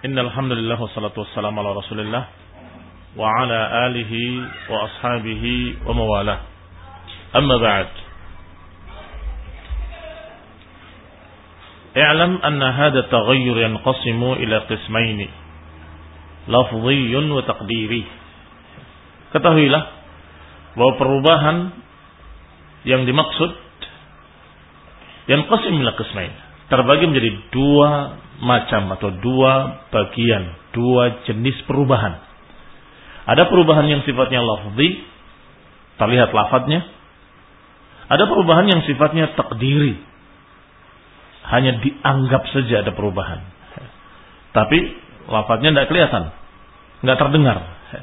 Innal hamdalillah wassalatu wassalamu ala Rasulillah wa ala alihi wa ashabihi wa mawalah. Amma ba'd. I'lam anna hadha at-taghayyur yanqasimu ila qismayn, lafdhiyyun wa taqdiri. Ketahuilah bahwa perubahan yang dimaksud yanqasim ila qismayn, terbagi menjadi dua macam atau dua bagian, dua jenis perubahan. Ada perubahan yang sifatnya lafzi, terlihat lafadznya. Ada perubahan yang sifatnya takdiri, hanya dianggap saja ada perubahan, tapi lafadznya tidak kelihatan, tidak terdengar.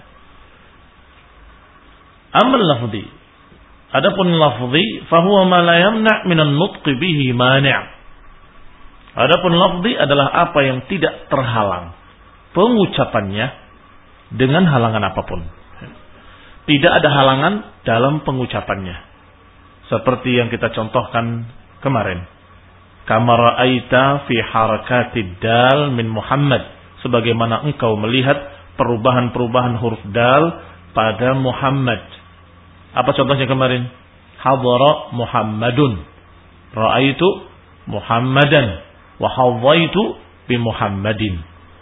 Amal lafzi, adapun lafzi, fahuwa ma la yamna' minan nutqi bihi mani'. Adapun lafzi adalah apa yang tidak terhalang pengucapannya dengan halangan apapun. Tidak ada halangan dalam pengucapannya. Seperti yang kita contohkan kemarin. Kama ra'aita fi harakatid dal min Muhammad. Sebagaimana engkau melihat perubahan-perubahan huruf dal pada Muhammad. Apa contohnya kemarin? Hadara Muhammadun. Ra'aitu Muhammadan. Wa hawaitu bi Muhammadin.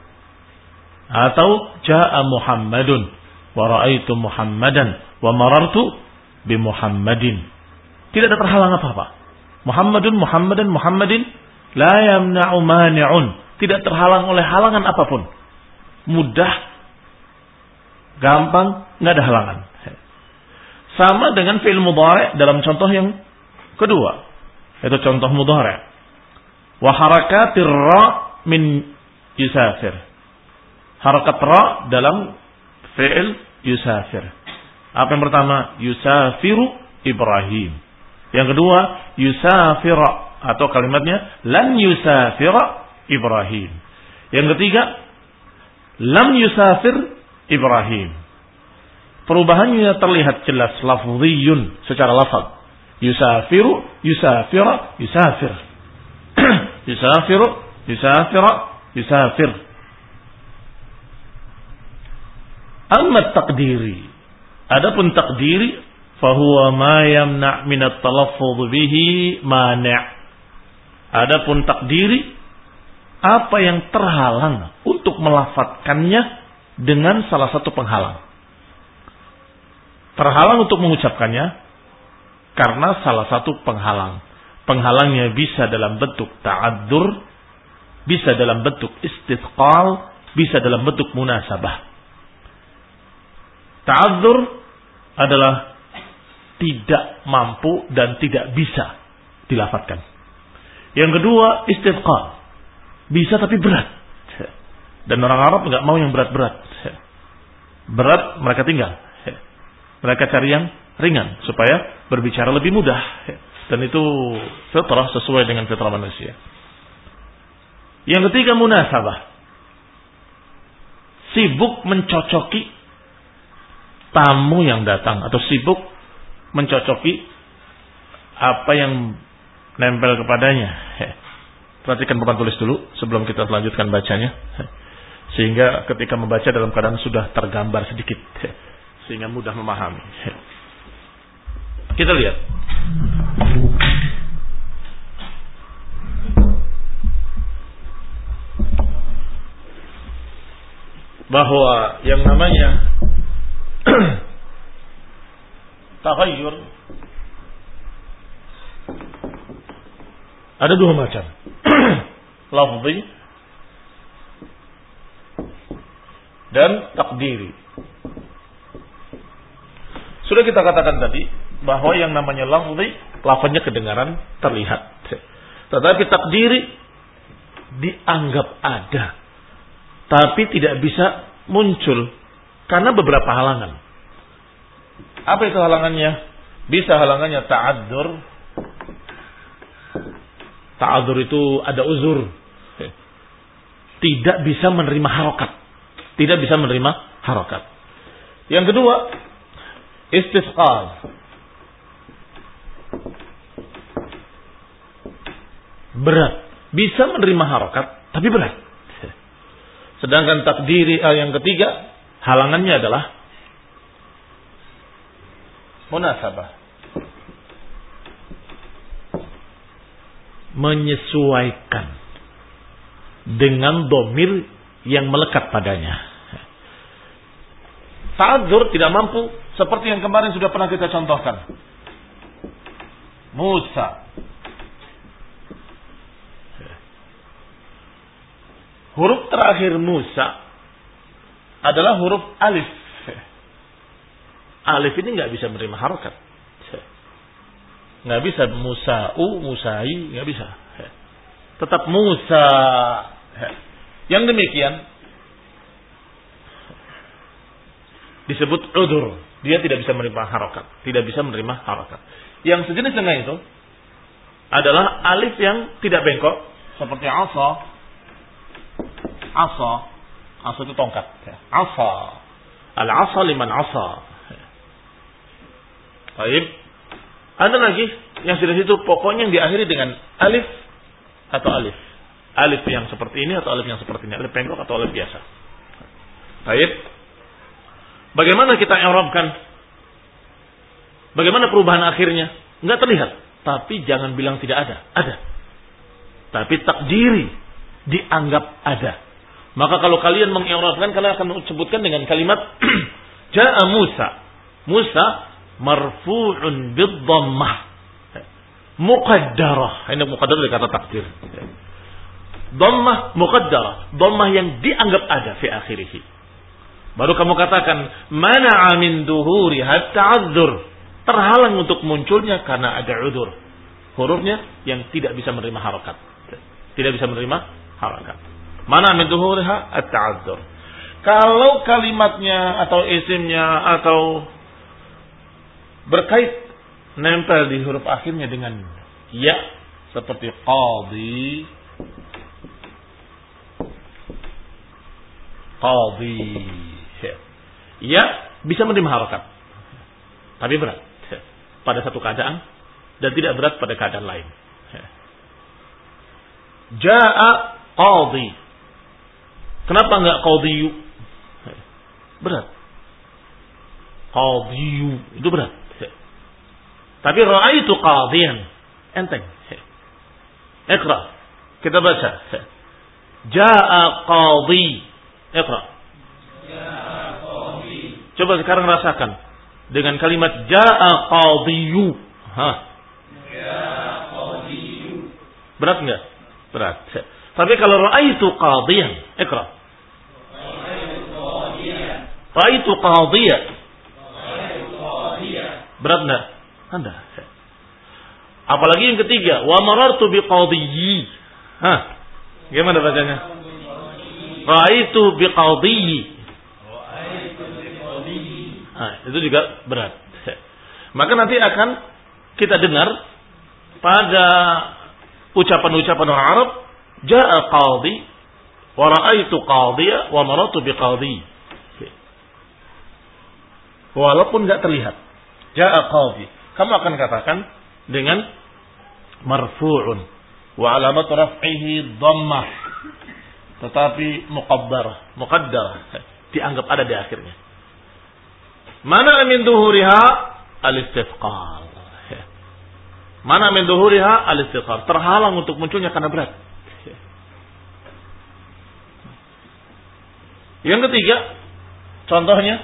Atau jaa Muhammadun wa raaitu Muhammadan wa marartu bi Muhammadin. Tidak ada terhalang apa-apa. Muhammadun, Muhammadan, Muhammadin la yamna'u mani'un. Tidak terhalang oleh halangan apapun. Mudah, gampang, enggak ada halangan. Sama dengan fi'il mudhari' dalam contoh yang kedua, yaitu contoh mudhari'. Wa harakatir ra min yusafir. Harakat ra dalam fi'il yusafir. Apa yang pertama? Yusafiru Ibrahim. Yang kedua, yusafira, atau kalimatnya lan yusafira Ibrahim. Yang ketiga, lam yusafir Ibrahim. Perubahannya terlihat jelas, lafziyun, secara lafaz. Yusafiru, yusafira, yusafir. Yusafiru, yusafira, yusafir. Amma taqdiri, adapun takdiri, fahuwa ma yamna' min at-talaffuz bihi mani'. Adapun takdiri, apa yang terhalang untuk melafadzkannya dengan salah satu penghalang. Terhalang untuk mengucapkannya karena salah satu penghalang. Penghalangnya bisa dalam bentuk ta'addur, bisa dalam bentuk istithqal, bisa dalam bentuk munasabah. Ta'addur adalah tidak mampu dan tidak bisa dilafadzkan. Yang kedua, istithqal. Bisa tapi berat. Dan orang Arab enggak mau yang berat-berat. Berat mereka tinggal. Mereka cari yang ringan supaya berbicara lebih mudah. Dan itu fitrah, sesuai dengan fitrah manusia. Yang ketiga, munasabah. Sibuk mencocoki tamu yang datang, atau sibuk mencocoki apa yang nempel kepadanya. Perhatikan papan tulis dulu sebelum kita lanjutkan bacanya, sehingga ketika membaca dalam keadaan sudah tergambar sedikit, sehingga mudah memahami. Kita lihat bahwa yang namanya taghayyur ada dua macam. Lafzi dan takdiri. Sudah kita katakan tadi bahwa yang namanya lafzi, lafaznya kedengaran, terlihat. Tetapi takdiri dianggap ada, tapi tidak bisa muncul karena beberapa halangan. Apa itu halangannya? Bisa halangannya ta'adzur. Ta'adzur itu ada uzur. Tidak bisa menerima harokat. Tidak bisa menerima harokat. Yang kedua, istisqal. Berat. Bisa menerima harokat, tapi berat. Sedangkan takdiri yang ketiga, halangannya adalah munasabah. Menyesuaikan dengan dhamir yang melekat padanya. Ta'adzur tidak mampu seperti yang kemarin sudah pernah kita contohkan. Musa. Huruf terakhir Musa adalah huruf alif. Alif ini nggak bisa menerima harokat. Nggak bisa Musa'u, Musai, nggak bisa. Tetap Musa. Yang demikian disebut udur. Dia tidak bisa menerima harokat. Tidak bisa menerima harokat. Yang sejenis dengan itu adalah alif yang tidak bengkok. Seperti asa. Asa. Asa itu tongkat. Asa. Al-asa liman asa. Baik. Ada lagi yang sudah situ pokoknya yang diakhiri dengan alif atau alif. Alif yang seperti ini atau alif yang seperti ini. Alif bengkok atau alif biasa. Baik. Bagaimana kita i'rabkan? Bagaimana perubahan akhirnya? Enggak terlihat. Tapi jangan bilang tidak ada. Ada. Tapi takdiri dianggap ada. Maka kalau kalian mengi'rabkan, kalian akan sebutkan dengan kalimat Ja'a Musa. Musa marfu'un bid-dhammah. Muqaddarah. Ini muqaddarah dari kata takdir. Dhammah muqaddarah. Dhammah yang dianggap ada fi akhirih. Baru kamu katakan mana'a min duhuriha ta'adzur. Terhalang untuk munculnya karena ada udzur. Hurufnya yang tidak bisa menerima harakat. Tidak bisa menerima harakat. Mana min duhuriha at-ta'adzur. Kalau kalimatnya atau isimnya atau berkait nempel di huruf akhirnya dengan ya seperti qadi, ya bisa menerima harakat, tapi berat pada satu keadaan dan tidak berat pada keadaan lain. Ja'a qadi, kenapa enggak qadiyu? Berat. Qadiyu itu berat. Tapi ra'aitu qadiyan, enteng. Iqra. Kita baca. Ja'a qadi. Iqra. Ja'a qadi. Coba sekarang rasakan dengan kalimat ja'a qadiyu. Ja'a qadiyu. Berat enggak? Berat. Tapi kalau ra'aitu qadiyan, Iqra. Ra'aitu qadiyan. Berat enggak? Anda. Apalagi yang ketiga, wa marartu biqadiyyi. Gimana bacanya? Ra'aitu biqadiyyi. Itu juga berat. Maka nanti akan kita dengar pada ucapan-ucapan orang Arab, ja'a qadi wa ra'aitu qadiyya wa marartu biqadiyyi. Walaupun enggak terlihat. Ja'a qadi. Kamu akan katakan dengan marfu'un wa alamat raf'ihi dhammah, tetapi muqaddarah dianggap ada di akhirnya. Mana min duhuriha al-istithqal. Mana min duhuriha al-istithqal, terhalang untuk munculnya karena berat. Yang ketiga, contohnya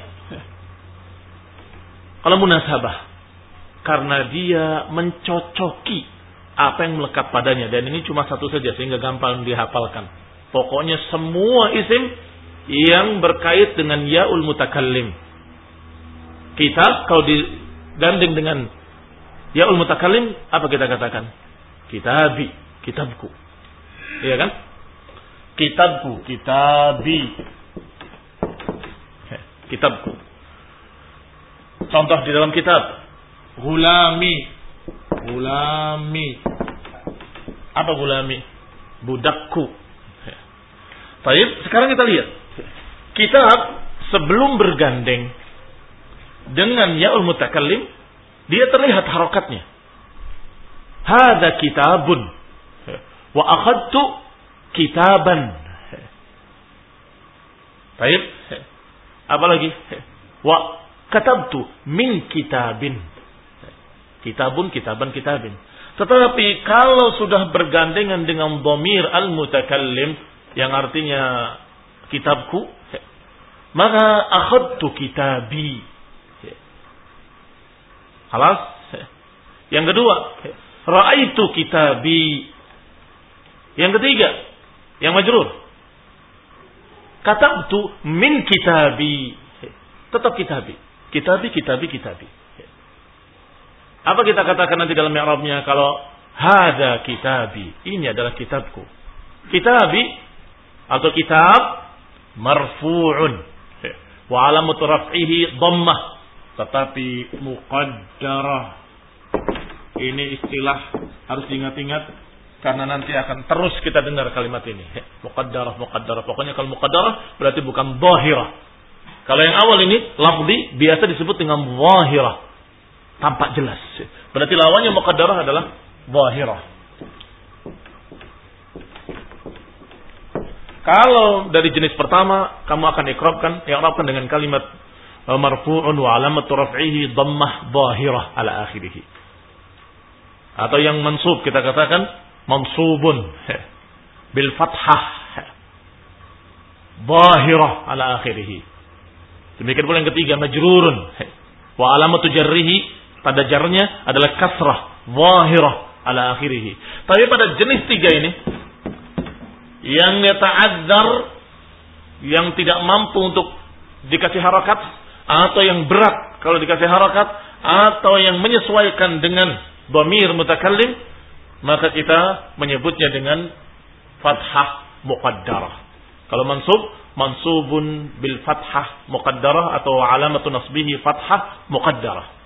kalau munasabah, karena dia mencocoki apa yang melekat padanya. Dan ini cuma satu saja sehingga gampang dihafalkan. Pokoknya semua isim yang berkait dengan ya'ul mutakallim. Kitab kalau digandeng dengan ya'ul mutakallim, apa kita katakan? Kitabi, kitabku. Iya kan? Kitabku, kitabi. Kitabku. Contoh di dalam kitab. Gulami. Apa gulami? Budakku. Baik, sekarang kita lihat. Kitab sebelum bergandeng dengan ya'ul mutakallim, dia terlihat harokatnya. Hadza kitabun wa akhadtu kitaban. Baik. Apalagi? Wa katabtu min kitabin. Kitabun, kitaban, kitabin. Tetapi kalau sudah bergandengan dengan dhamir al-mutakallim yang artinya kitabku, maka akhadtu kitabi. Halas. Yang kedua, ra'aitu kitabi. Yang ketiga, yang majrur, katabtu min kitabi. Tetap kitabi. Kitabi, kitabi, kitabi. Apa kita katakan nanti dalam i'rabnya kalau hada kitabi, ini adalah kitabku. Kitabi atau kitab marfu'un wa alamatu raf'ihi dhammah, tetapi muqaddarah. Ini istilah harus diingat-ingat karena nanti akan terus kita dengar kalimat ini. Muqaddarah, muqaddarah. Pokoknya kalau muqaddarah berarti bukan dhahirah. Kalau yang awal ini lafzi biasa disebut dengan dhahirah. Tampak jelas. Berarti lawannya muqaddarah adalah zahirah. Kalau dari jenis pertama, kamu akan i'rabkan dengan kalimat marfu'un wa alamatu raf'ihi dhammah zahirah ala akhirih. Atau yang mansub kita katakan mansubun bil fathah zahirah ala akhirih. Demikian pula yang ketiga majrurun wa alamatu jarrihi, pada jarnya adalah kasrah zahirah ala akhirih. Tapi pada jenis tiga ini yang yata'adzar, yang tidak mampu untuk dikasih harakat, atau yang berat kalau dikasih harakat, atau yang menyesuaikan dengan dhamir mutakallim, maka kita menyebutnya dengan fathah muqaddarah. Kalau mansubun bil fathah muqaddarah atau alamatu nasbihi fathah muqaddarah.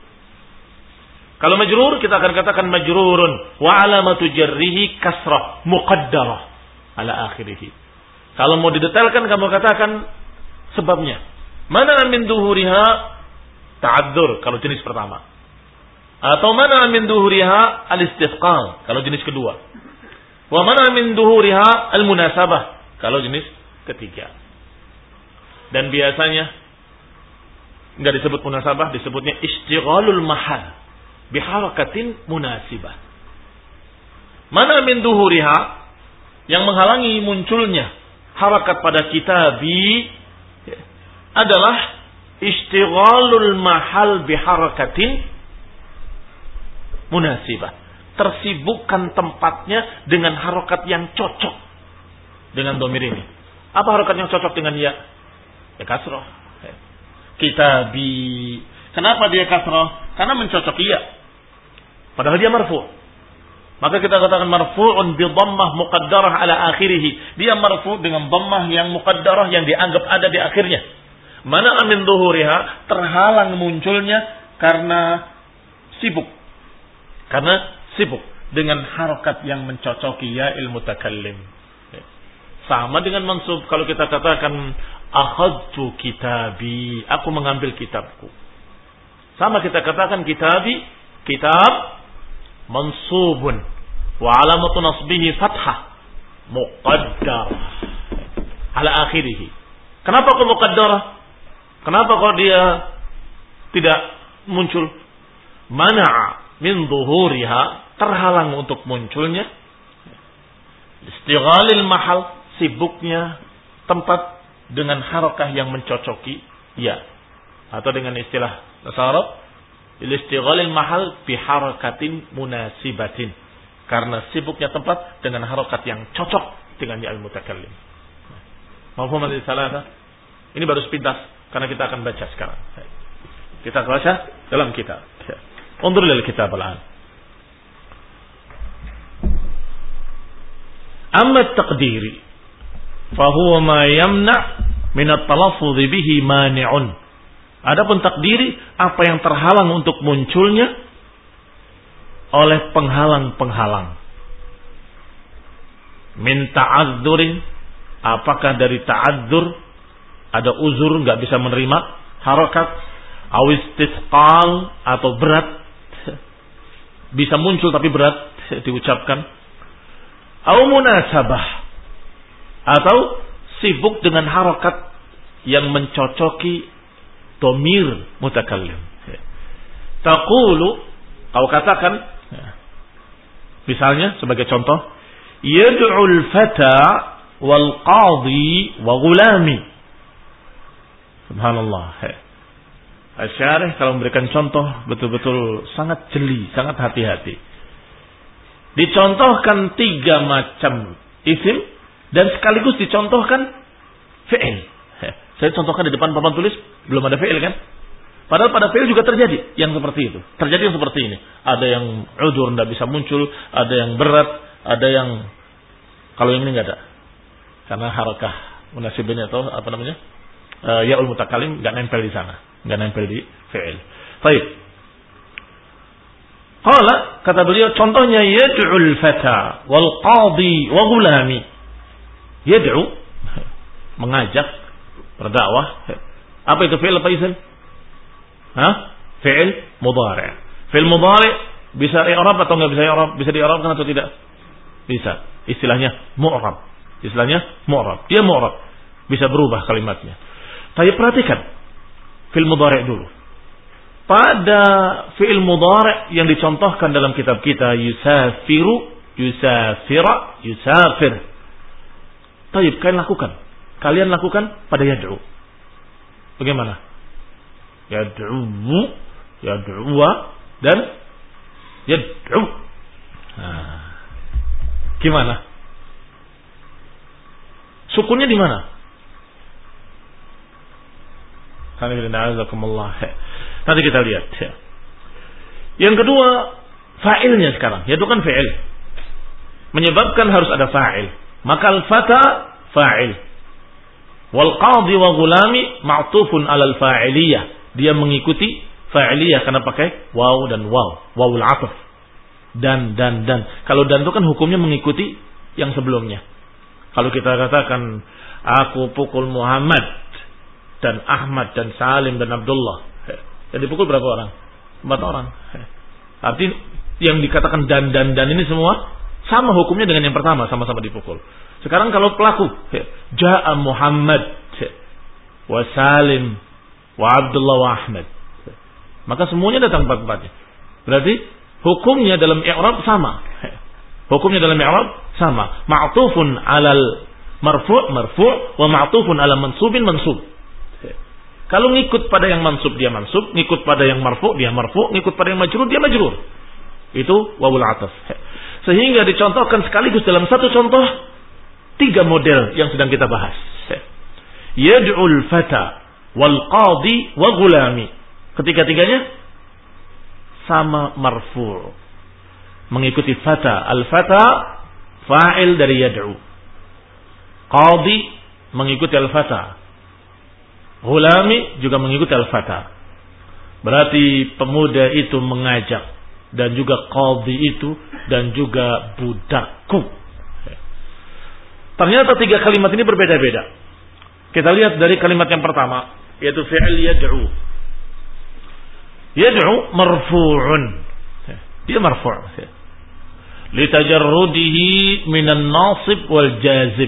Kalau majrur kita akan katakan majrurun wa alamatu jarrihi kasrah muqaddarah ala akhirih. Kalau mau didetailkan kamu katakan sebabnya. Mana min duhuriha ta'adzur kalau jenis pertama. Atau mana min duhuriha al-istisqal kalau jenis kedua. Wa mana min duhuriha al-munasabah kalau jenis ketiga. Dan biasanya enggak disebut munasabah, disebutnya istighalul mahal biharakatin munasibah. Mana min duhuriha, yang menghalangi munculnya harakat pada kitabi adalah istighalul mahal biharakatin munasibah. Tersibukkan tempatnya dengan harakat yang cocok dengan dhamir ini. Apa harakat yang cocok dengan ya? Ya kasrah. Kitabi. Kenapa dia kasrah? Karena mencocoki ya. Padahal dia marfu'. Maka kita katakan marfu'un bi dhammah muqaddarah ala akhirih. Dia marfu' dengan dhammah yang muqaddarah yang dianggap ada di akhirnya. Mana min dhuhuriha, terhalang munculnya karena sibuk. Karena sibuk dengan harakat yang mencocoki ya mutakallim. Sama dengan mansub kalau kita katakan akhadtu kitabi, aku mengambil kitabku. Sama kita katakan kitabi, kitab mansubun wa alamatu nasbihi fathah muqaddarah ala akhirih. Kenapa kok muqaddarah? Kenapa kok dia tidak muncul? Mana'a min dhuhuriha, terhalang untuk munculnya. Istighalil mahal, sibuknya tempat dengan harakah yang mencocoki ya. Atau dengan istilah bahasa Arab, istighalil mahal bi harakatin munasibatin, karena sibuknya tempat dengan harakat yang cocok dengan ya al-mutakallim. Mafhum al-salata? Ini baru sepintas karena kita akan baca sekarang. Kita baca dalam kitab. Undur lil kitab al-an. Amma at-taqdiri fa huwa ma yamna min at-talaffuz bihi mani'un. Adapun takdiri, apa yang terhalang untuk munculnya oleh penghalang-penghalang. Min ta'adzurin, apakah dari ta'adzur, ada uzur nggak bisa menerima harakat, awistisqal atau berat, bisa muncul tapi berat diucapkan, au munasabah, atau sibuk dengan harakat yang mencocoki dhamir mutakallim. Taqulu, kau katakan, misalnya sebagai contoh, yad'ul fata wal qadhi wa gulami. Subhanallah. Asy-syarih kalau memberikan contoh betul-betul sangat jeli, sangat hati-hati. Dicontohkan 3 macam isim dan sekaligus dicontohkan fi'il. Saya contohkan di depan papan tulis belum ada fi'il kan? Padahal pada fi'il juga terjadi yang seperti itu. Terjadi yang seperti ini. Ada yang udzur tidak bisa muncul, ada yang berat, ada yang kalau yang ini enggak ada. Karena harakah munasibin atau apa namanya? Ya'ul mutakallim enggak nempel di sana, enggak nempel di fi'il. Baik. Qala, kata beliau, contohnya yad'ul fata wal qadhi wa gulami. Yad'u, mengajak, berdakwah. Apa itu fi'il apa isim? Fi'il mudhari'. Fi'il mudhari' bisa i'rab atau enggak bisa i'rab? Bisa di-i'rabkan atau tidak? Bisa. Istilahnya mu'rab. Dia mu'rab. Bisa berubah kalimatnya. Tapi perhatikan fi'il mudhari' dulu. Pada fi'il mudhari' yang dicontohkan dalam kitab kita, yusafiru, yusafira, yusafir. Taib, kalian lakukan pada yad'u. Bagaimana? Yad'u, yad'uwa, dan yad'u. Gimana? Sukunnya di mana? Nanti kita lihat. Yang kedua, fa'ilnya sekarang. Yaitu kan fi'il. Menyebabkan harus ada fa'il. Maka al-fata fa'il. Wal qadhi wa gulami ma'tufun alal fa'iliyah. Dia mengikuti fa'iliyah karena pakai waw dan waw. Wawul ataf. Dan. Kalau dan itu kan hukumnya mengikuti yang sebelumnya. Kalau kita katakan aku pukul Muhammad dan Ahmad dan Salim dan Abdullah. Yang dipukul berapa orang? 4 orang. Artinya yang dikatakan dan ini semua sama hukumnya dengan yang pertama, sama-sama dipukul. Sekarang kalau pelaku, Ja'a Muhammad wa Salim wa Abdullah wa Ahmad. Maka semuanya datang 4-4-nya. Berarti hukumnya dalam i'rab sama. Ma'tufun alal marfu' wa ma'tufun ala mansubin mansub. Kalau ngikut pada yang mansub dia mansub, ngikut pada yang marfu dia marfu, ngikut pada yang majrur dia majrur. Itu wawul ataf. Sehingga dicontohkan sekaligus dalam satu contoh 3 model yang sedang kita bahas. Yad'ul fata wal qadhi wa gulami. Ketiga-tiganya sama marfu'. Mengikuti fata. Al-fata fa'il dari yad'u. Qadhi mengikuti al-fata. Gulami juga mengikuti al-fata. Berarti pemuda itu mengajak. Dan juga qadhi itu. Dan juga budakku. Ternyata 3 kalimat ini berbeda-beda. Kita lihat dari kalimat yang pertama. Yaitu fi'il yad'u. Yad'u marfu'un. Dia marfu'. Litajarrudihi minan nasib wal jazim.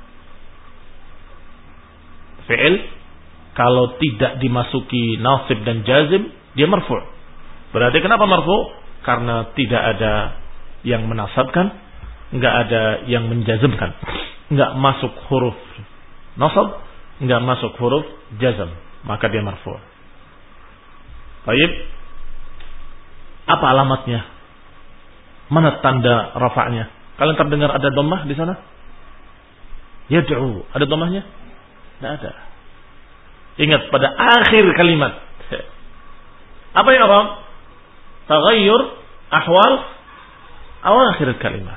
Fi'il kalau tidak dimasuki nasib dan jazim, dia marfu'. Berarti kenapa marfu'? Karena tidak ada yang menasabkan, enggak ada yang menjazmkan. Enggak masuk huruf nasab, enggak masuk huruf jazm, maka dia marfu'. Baik. Apa alamatnya? Mana tanda rafa'nya? Kalian terdengar ada dhammah di sana? Yad'u, ada dhammahnya? Tidak ada. Ingat pada akhir kalimat. Apa yang Arab? Taghayyur ahwal awakhir kalimat.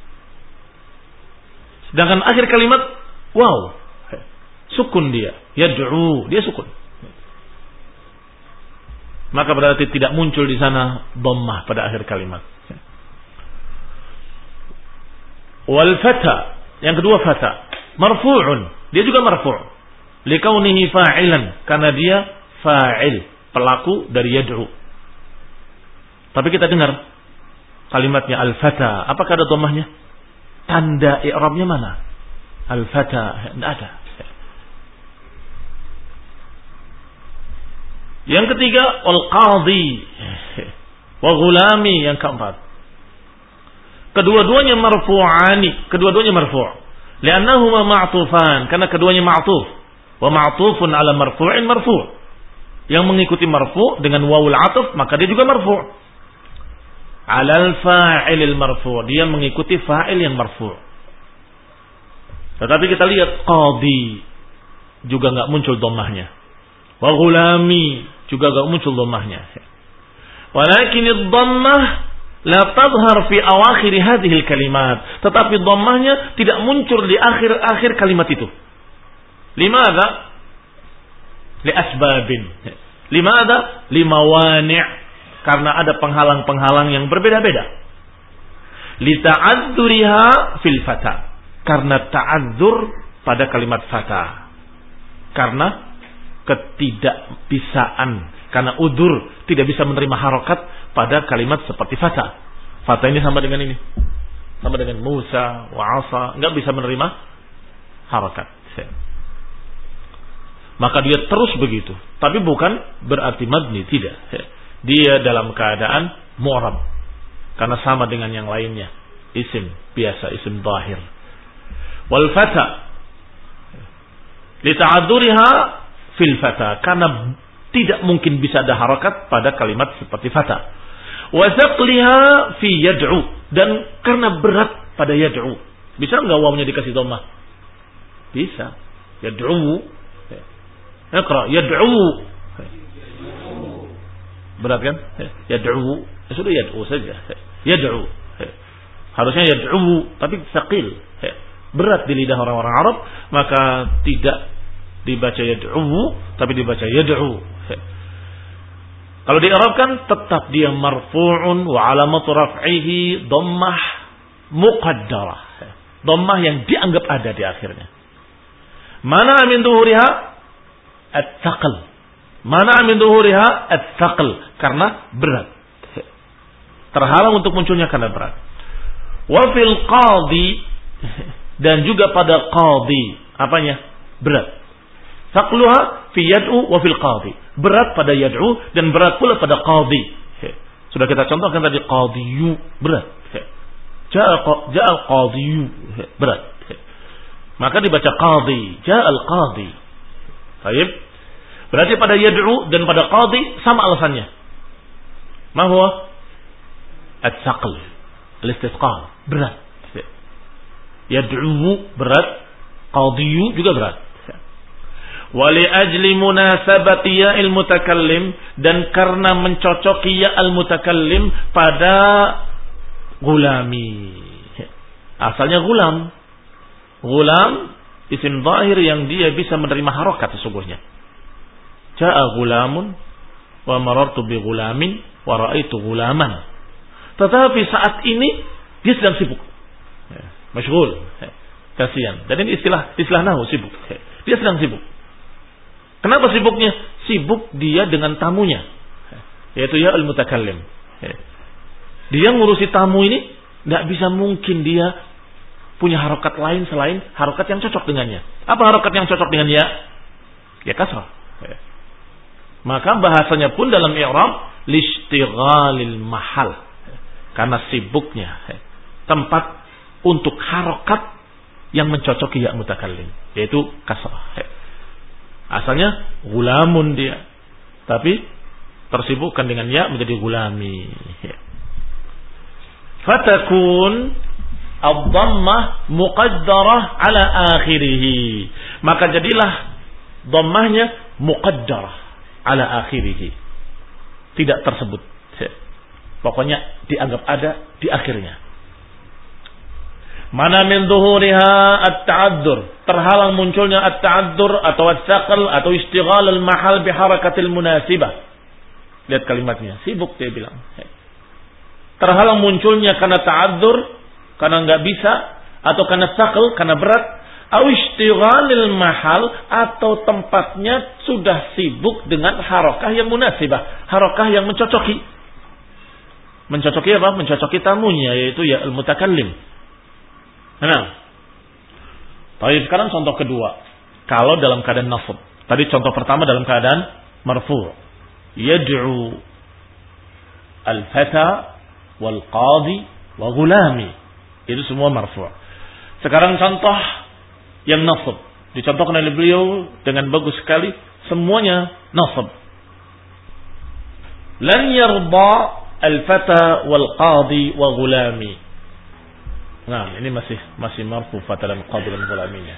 Sedangkan akhir kalimat wow. Sukun dia. Yad'u, dia sukun. Maka berarti tidak muncul di sana dhammah pada akhir kalimat. Wal fata, yang kedua fata, marfu'un. Dia juga marfu'. Likaunihi fa'ilan, karena dia fa'il, pelaku dari yad'u. Tapi kita dengar kalimatnya al-fata, apakah ada dhammahnya? Tanda i'rabnya mana? Al-fata, tidak ada. Yang ketiga, al-qadhi wa ghulami, yang keempat. Kedua-duanya marfu'ani, kedua-duanya marfu'. Li'annahuma ma'tufan, karena keduanya ma'tuf. Wa ma'tufun 'ala marfu'in marfu'. Yang mengikuti marfu' dengan wawul 'atf, maka dia juga marfu'. 'Alal fa'ilil marfu', dia mengikuti fa'il yang marfu'. Tetapi kita lihat qadhi juga enggak muncul dhammahnya. Wa ghulami juga enggak muncul dhammahnya. Walakin ad-dhammah la tadhhar fi awakhir hadhihi al-kalimat, tetapi dhammahnya tidak muncul di akhir-akhir kalimat itu. Limadha? Li asbabin. Limadha? Limawani', karena ada penghalang-penghalang yang berbeda-beda. Li ta'adzuriha fil fata, karena ta'adzur pada kalimat fata, karena ketidakbisaan, karena udzur tidak bisa menerima harokat pada kalimat seperti fata. Fata ini sama dengan ini, sama dengan Musa wa Asa, enggak bisa menerima harokat. Maka dia terus begitu, tapi bukan berarti mabni, tidak. Dia dalam keadaan mu'rab, karena sama dengan yang lainnya, isim biasa, isim zahir. Wal fata li ta'adzuriha fil fata, karena tidak mungkin bisa ada harakat pada kalimat seperti fata. Wa thaqliha fi yad'u, dan karena berat pada yad'u. Bisa enggak wawnya dikasih dhammah? Bisa. Yad'u. Iqra yad'u. Berat kan? Yad'u. Sudah yad'u saja. Yad'u. Harusnya yad'u, tapi thaqil. Berat di lidah orang-orang Arab, maka tidak dibaca yad'u, tapi dibaca yad'u. Kalau di'rabkan tetap dia marfu'un wa alamatu raf'ihi dhammah muqaddarah. Dhammah yang dianggap ada di akhirnya. Mana min dhuhuriha at-thaql. Mana min dhuhuriha at-thaql, karena berat. Terhalang untuk munculnya karena berat. Wa fil qadhi, dan juga pada qadhi, apanya? Berat. Thaqluha fi yad'u wa fil qadhi. Berat pada yad'u dan berat pula pada qadhi. Sudah kita contohkan tadi, qadhiyu, berat. Ja'al qadhiyu, berat. Maka dibaca qadhi, ja'al qadhi. Baik. Berarti pada yad'u dan pada qadhi sama alasannya. Ma huwa? At-thaql, al-istithqal, berat. Yad'u berat, qadhiyu juga berat. Wali ajli munasabati ya'il mutakallim, dan karena mencocoki ya'al mutakallim pada gulami. Asalnya gulam. Gulam isim zahir yang dia bisa menerima harokat sesungguhnya. Ja'a gulamun wa marartu bi gulamin wa ra'aitu gulaman. Tetapi saat ini dia sedang sibuk. Masyghul. Kasihan. Dan ini istilah nahwu, sibuk. Dia sedang sibuk. Kenapa sibuknya? Sibuk dia dengan tamunya, yaitu ya al-mutakallim. Dia ngurusi tamu ini, tidak bisa mungkin dia punya harokat lain selain harokat yang cocok dengannya. Apa harokat yang cocok dengan ya? Ya kasrah. Maka bahasanya pun dalam i'rab lishtighalil mahal, karena sibuknya tempat untuk harokat yang mencocoki ya mutakallim, yaitu kasrah. Asalnya gulamun dia, tapi tersibukkan dengan ya menjadi gulami. Fatakun ad-dhammah muqaddarah ala akhirih. Maka jadilah dhammahnya muqaddarah ala akhirih. Tidak tersebut. Pokoknya dianggap ada di akhirnya. Mana min dhuhuriha at-ta'addur, terhalang munculnya at-ta'addur atau at-thaql atau istighal al-mahal bi harakatil munasibah. Lihat kalimatnya, sibuk dia bilang. Terhalang munculnya karena ta'addur, karena enggak bisa, atau karena thaql, karena berat, atau istighalil mahal, atau tempatnya sudah sibuk dengan harakah yang munasibah, harakah yang mencocoki. Mencocoki apa? Mencocoki tamunya, yaitu ya al-mutakallim. Nah, tapi sekarang contoh kedua. Kalau dalam keadaan nasab. Tadi contoh pertama dalam keadaan marfu'. yad'u al-fata wal qadi wa ghulami. Itu semua marfu'. Sekarang contoh yang nasab. Dicontohkan oleh beliau dengan bagus sekali. Semuanya nasab. Lan yarda al-fata wal qadi wa ghulami. Nah, ini masih marfu' fata dan qadi dan ghulaminya.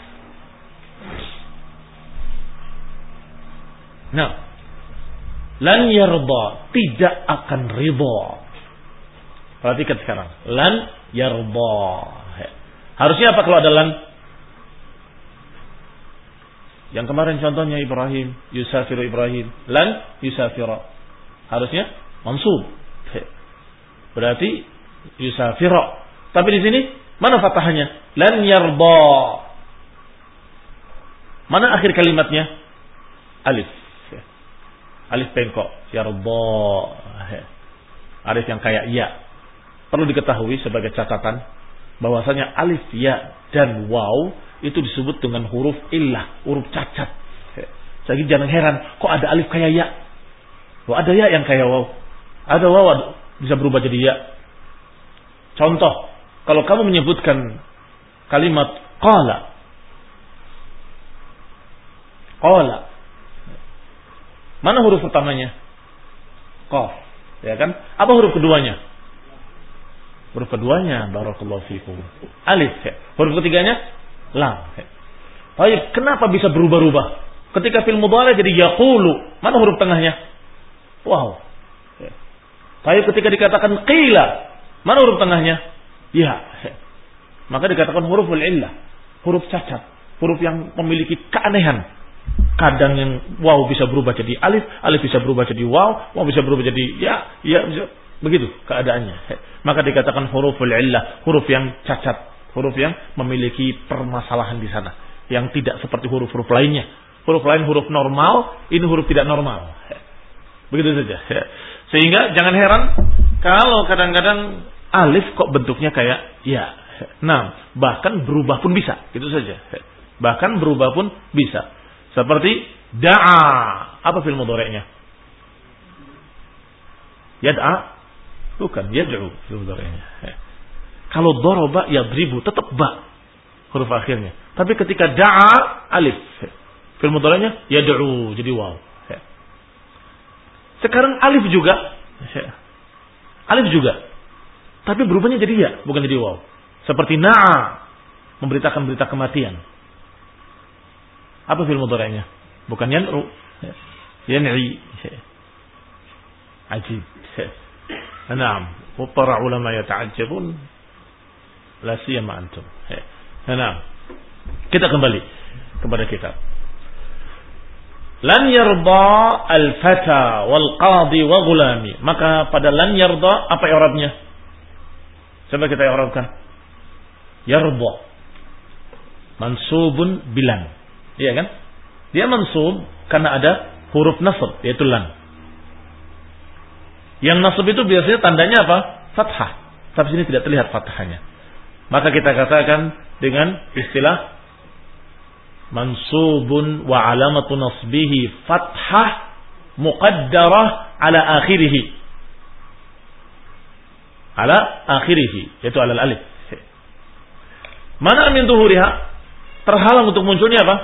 Nah, lan yarda, tidak akan ridha. Perhatikan sekarang. Lan yarda. Harusnya apa kalau ada lan? Yang kemarin contohnya Ibrahim, yusafiru Ibrahim. Lan yusafira. Harusnya mansub. Berarti yusafira. Tapi di sini mana fathahnya? Lan yarda. Mana akhir kalimatnya? Alif. Alif bengkok. Yarda. Alif yang kayak ya. Perlu diketahui sebagai catatan bahwasanya alif, ya dan waw itu disebut dengan huruf illah, huruf cacat. Jadi jangan heran, kok ada alif kayak ya? Kok ada ya yang kayak waw? Ada waw bisa berubah jadi ya. Contoh, kalau kamu menyebutkan kalimat qala. Qala. Mana huruf pertamanya? Qaf, ya kan? Apa huruf keduanya? Huruf keduanya barakallahu fikum alif. Huruf ketiganya lam. Baik, kenapa bisa berubah-ubah? Ketika fil mudhari jadi yaqulu, mana huruf tengahnya? Wow. Baik, ketika dikatakan qila, mana huruf tengahnya? Ya. Maka dikatakan huruful illah, huruf cacat, huruf yang memiliki keanehan. Kadang yang waw bisa berubah jadi alif, alif bisa berubah jadi waw, waw bisa berubah jadi ya bisa. Begitu keadaannya. Maka dikatakan huruful illah, huruf yang cacat, huruf yang memiliki permasalahan di sana, yang tidak seperti huruf-huruf lainnya. Huruf lain huruf normal, ini huruf tidak normal. Begitu saja. Sehingga jangan heran kalau kadang-kadang alif kok bentuknya kayak ya. Nah, bahkan berubah pun bisa, gitu saja. Bahkan berubah pun bisa. Seperti da'a. Apa fi'il mudhari'nya? Yad'a. Bukan, yad'u fi'il mudhari'nya. Kalau daraba yadribu tetap ba huruf akhirnya. Tapi ketika da'a alif. Fi'il mudhari'nya yad'u jadi waw. Sekarang alif juga. Alif juga. Tapi berubahnya jadi ya, bukan jadi waw. Seperti na'a, memberitakan berita kematian. Apa fi'il mudhari'nya? Bukan yan'u. Yan'i. Ajib. Naam. Wa para ulama yata'ajjabun la siyama antum. Naam. Kita kembali kepada kitab. Lan yarda al-fata wal qadi wa ghulami. Maka pada lan yarda apa i'rabnya? Coba kita i'rabkan. Yarda mansubun bilan. Iya kan? Dia mansub karena ada huruf nasab yaitu lan. Yang nasab itu biasanya tandanya apa? Fathah. Tapi sini tidak terlihat fathahnya. Maka kita katakan dengan istilah mansubun wa alamatu nasbihi fathah muqaddarah ala akhirih. Ala akhirih, yaitu ala alif. Mana min zuhuriha? Terhalang untuk munculnya apa?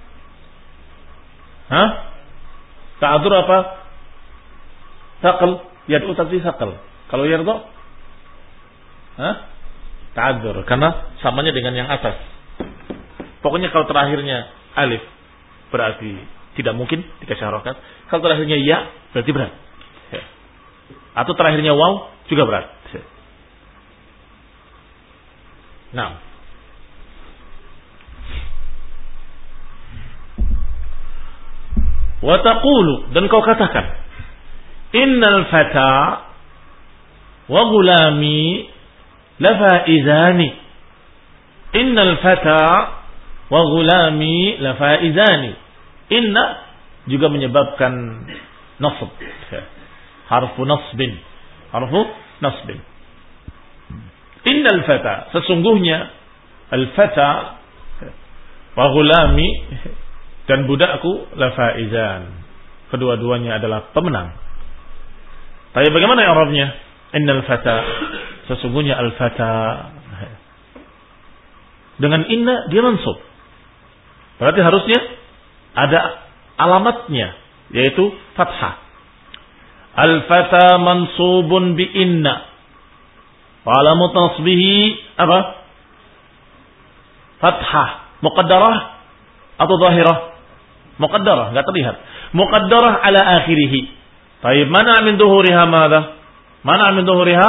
Hah? Ta'adur apa? Saqal, yad'u tafsir saqal. Kalau yarda? Hah? Ta'adur, karena samanya dengan yang atas. Pokoknya kalau terakhirnya alif berarti tidak mungkin dikasih harokat. Kalau terakhirnya ya berarti berat. Atau terakhirnya waw juga berat. Nah, wa taqulu, dan kau katakan, innal fata wa ghulami la faizani. Innal fata wa ghulami la faizani. Inna juga menyebabkan nasb. Harfu nasbin. Harfu nasbin. Innal fata, sesungguhnya al-fata wa ghulami dan budakku la faizan. Kedua-duanya adalah pemenang. Tapi bagaimana i'rabnya? Innal fata, sesungguhnya al-fata. Dengan inna dia mansub. Berarti harusnya ada alamatnya, yaitu fathah. Al-fata mansubun bi inna. Wa alamat nasbihi apa? Fathah. Muqaddarah atau zahirah? Muqaddarah, enggak terlihat. Muqaddarah ala akhirih. Baik, mana min dhuhuriha madza? Mana min dhuhuriha?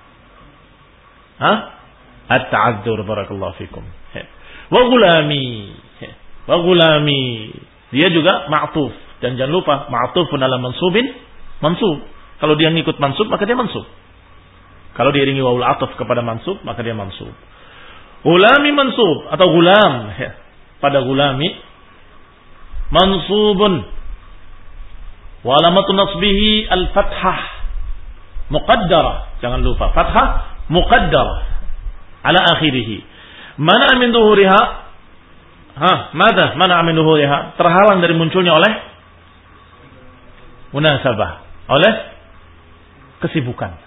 At-ta'adzur, barakallahu fikum. Wa gulami. Wa gulami. Dia juga ma'tuf. Dan jangan lupa, ma'tufun ala mansubin, mansub. Kalau dia ngikut mansub, maka dia mansub. Kalau diiringi wawul ataf kepada mansub, maka dia mansub. Gulami mansub atau gulam. Pada gulami mansubun. Wa alamatu nasbihi al-fathah. Muqaddarah, jangan lupa fathah muqaddarah ala akhirih. Mana min dhuhuriha? Mana min dhuhuriha? Terhalang dari munculnya oleh munasabah, oleh kesibukan,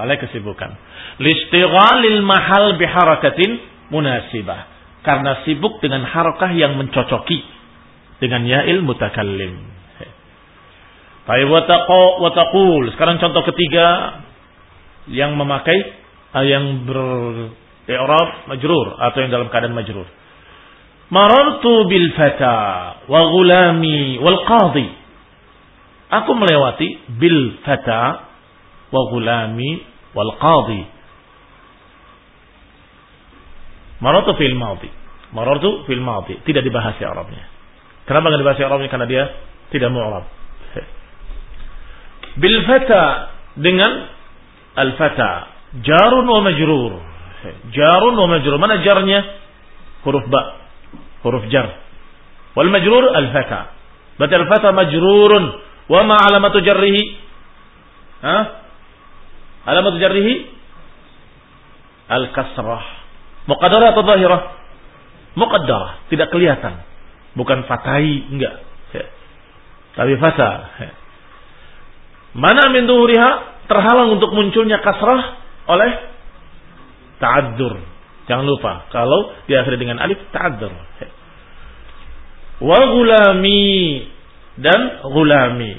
Listighalil mahal biharakatin munasibah, karena sibuk dengan harakah yang mencocoki dengan ya'il mutakallim. Baik, wa taqul. Sekarang contoh ketiga yang memakai yang ber-i'rab majrur atau yang dalam keadaan majrur. Marartu bil fata wa ghulami wal qadhi. Aku melewati bil fata wa ghulami wal qadhi. Marartu fil madhi. Marartu fil madhi. Tidak dibahas i'rabnya. Kenapa enggak dibahas i'rabnya? Karena dia tidak mu'rab. Bil fata, dengan al fata, jarun wa majrur. Jarun wa majrur. Mana jarnya? Huruf ba, huruf jar. Wal majrur al fata. Berarti al fata majrurun. Wa ma alamatu jarrihi? Alamatu jarrihi al kasrah. Muqaddarah atau zahirah? Muqaddarah, tidak kelihatan. Bukan fatai, enggak. Tapi fata. Mana min dhuhuriha? Terhalang untuk munculnya kasrah oleh ta'adzur. Jangan lupa, kalau diakhiri dengan alif ta'adzur. Wa gulami, dan gulami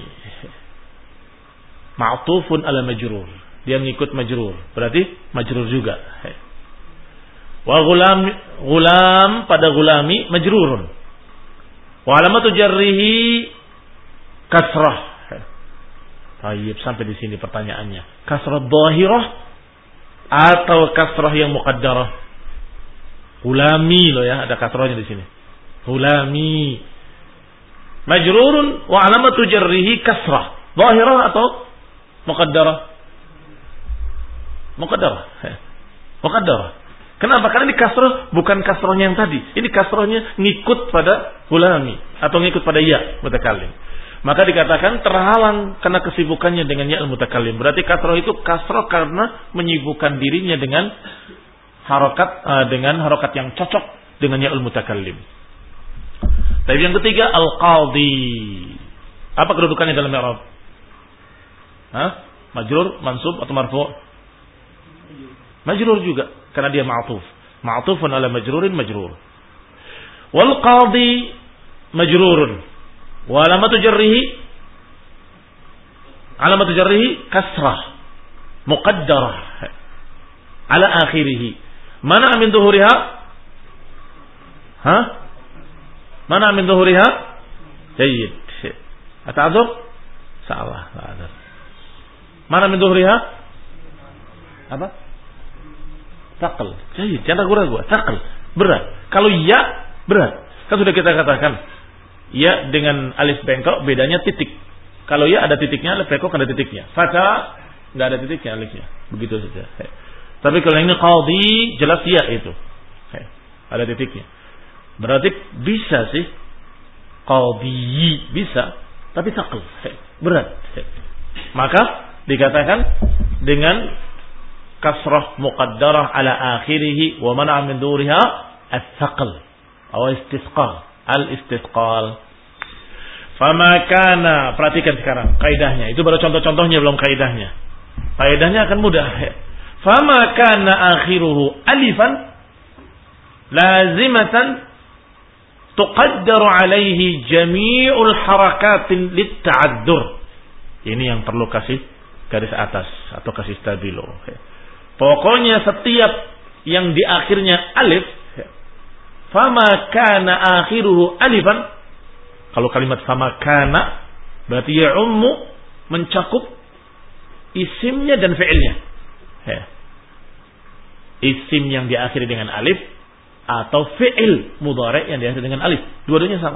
ma'tufun ala majrur. Dia mengikut majrur, berarti majrur juga. Wa gulam pada gulami majrurun. Wa alamatu jarrihi kasrah. Baik, sampai di sini pertanyaannya. Kasrah dhahirah atau kasrah yang muqaddarah? Gulami loh ya, ada kasrahnya di sini. Gulami. Majrurun wa alamatu jarrihi kasrah. Dhahirah atau muqaddarah? Muqaddarah. Muqaddarah. Kenapa? Karena ini kasrah bukan kasrahnya yang tadi. Ini kasrahnya ngikut pada gulami atau ngikut pada ya mutakallim. Maka dikatakan terhalang karena kesibukannya dengan ya al-mutakallim. Berarti kasrah itu kasrah karena menyibukkan dirinya dengan harokat yang cocok dengan ya al-mutakallim. Tapi yang ketiga al-qadhi. Apa kedudukannya dalam i'rab? Majrur, mansub atau marfu'? Majrur juga karena dia ma'tuf. Ma'tufun ala majrurin majrur. Wal qadhi majrurun. Wa alamatu jarrihi kasrah muqaddarah ala akhirih. Mana min dhuhuriha? Mana min dhuhuriha? Jayyid. Ata'adzur? Salah. Mana min dhuhuriha? Apa? Taqal. Jayyid. Jangan ragu-ragu. Taqal. Berat. Kalau ya berat. Kan sudah kita katakan. Ya dengan alif bengkok bedanya titik. Kalau ya ada titiknya, alif bengkok ada titiknya. Fata enggak ada titiknya alifnya. Begitu saja. Tapi kalau ini qadhi jelas ya itu. Ada titiknya. Berarti bisa sih qadhi bisa, tapi taqal. Berat. Maka dikatakan dengan kasrah muqaddarah ala akhirih wa mana' min dhuriha as-thaqal atau istisqal. Al-istisqal. Fama kana, perhatikan sekarang kaidahnya. Itu baru contoh-contohnya, belum kaidahnya. Kaidahnya akan mudah. Fama kana akhiruhu alifan lazimatan tuqaddaru alaihi jami'ul harakatin litta'addur. Ini yang perlu kasih garis atas atau kasih stabilo. Pokoknya setiap yang di akhirnya alif, fama kana akhiruhu alifan. Kalau kalimat fama kana berarti ya ummu, mencakup isimnya dan fi'ilnya. Isim yang diakhiri dengan alif atau fi'il mudhari' yang diakhiri dengan alif, dua-duanya sama.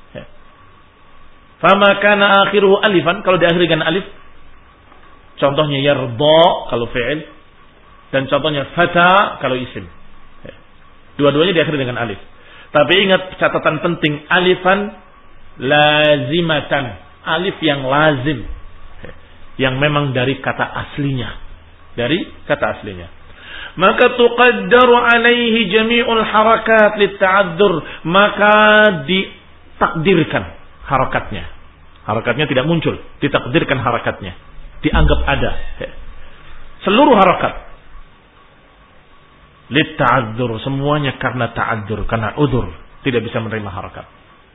Fama kana akhiruhu alifan, kalau diakhiri dengan alif, contohnya yarda kalau fi'il, dan contohnya fata kalau isim. Dua-duanya diakhiri dengan alif. Tapi ingat catatan penting, alifan lazimatan, alif yang lazim, yang memang dari kata aslinya, maka tuqaddaru alaihi jami'ul harakat litta'addur, maka ditakdirkan harakatnya tidak muncul, ditakdirkan harakatnya, dianggap ada seluruh harakat litta'addur, semuanya karena ta'addur, karena udzur, tidak bisa menerima harakat.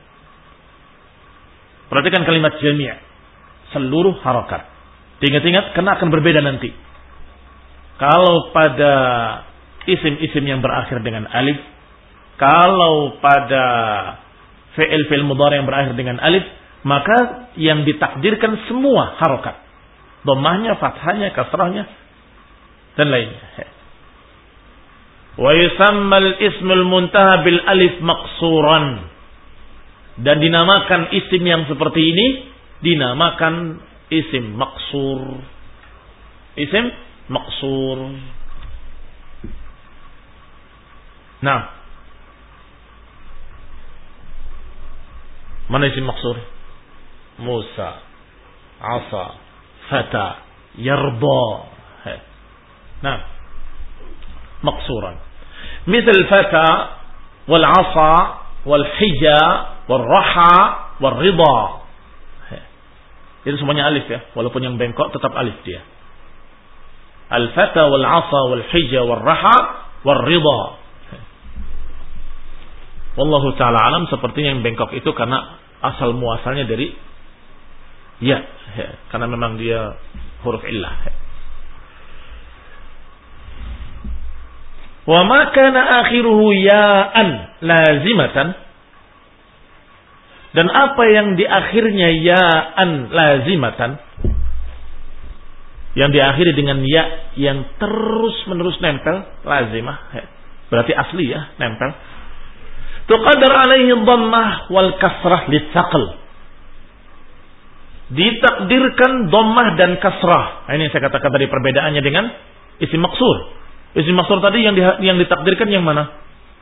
Perhatikan kalimat jami', seluruh harakat. Ingat-ingat karena akan berbeda nanti. Kalau pada isim-isim yang berakhir dengan alif, kalau pada fi'il mudhari' yang berakhir dengan alif, maka yang ditakdirkan semua harakat. Dhammahnya, fathahnya, kasrahnya dan lainnya. Wa yusammal ismul muntaha bil alif maqsuran. Dan dinamakan isim yang seperti ini dinamakan isim maksur. Isim maksur. Nah, mana isim maksur? Musa, Asa, Fata, Yarda. Nah, maksuran. Misal Fata wal Asa wal Hija wal Raha wal Ridha. Itu semuanya alif ya, walaupun yang bengkok tetap alif dia. Al-Fata wal Asa wal Hija wal Raha wal Ridha. Wallahu ta'ala alam, sepertinya yang bengkok itu karena asal muasalnya dari ya, karena memang dia huruf illah. Wa ma kana akhiruhu ya'an lazimatan, dan apa yang di akhirnya ya'an lazimatan, yang diakhiri dengan ya yang terus-menerus nempel, lazimah, berarti asli ya, nempel. Tuqaddar alaihi dhammah wal kasrah litsaql. Ditakdirkan dhammah dan kasrah. Nah, ini yang saya katakan tadi perbedaannya dengan isim maksur. Isim maksur tadi yang ditakdirkan yang mana?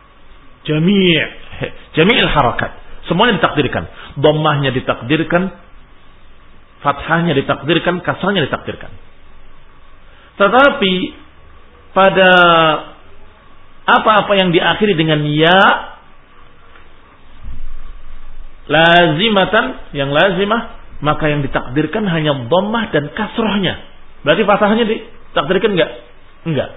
Jami'il harakat. Semuanya ditakdirkan. Dhammahnya ditakdirkan, fathahnya ditakdirkan, kasrahnya ditakdirkan. Tetapi pada apa-apa yang diakhiri dengan ya lazimatan, yang lazimah, maka yang ditakdirkan hanya dhammah dan kasrahnya. Berarti fathahnya ditakdirkan enggak? Enggak.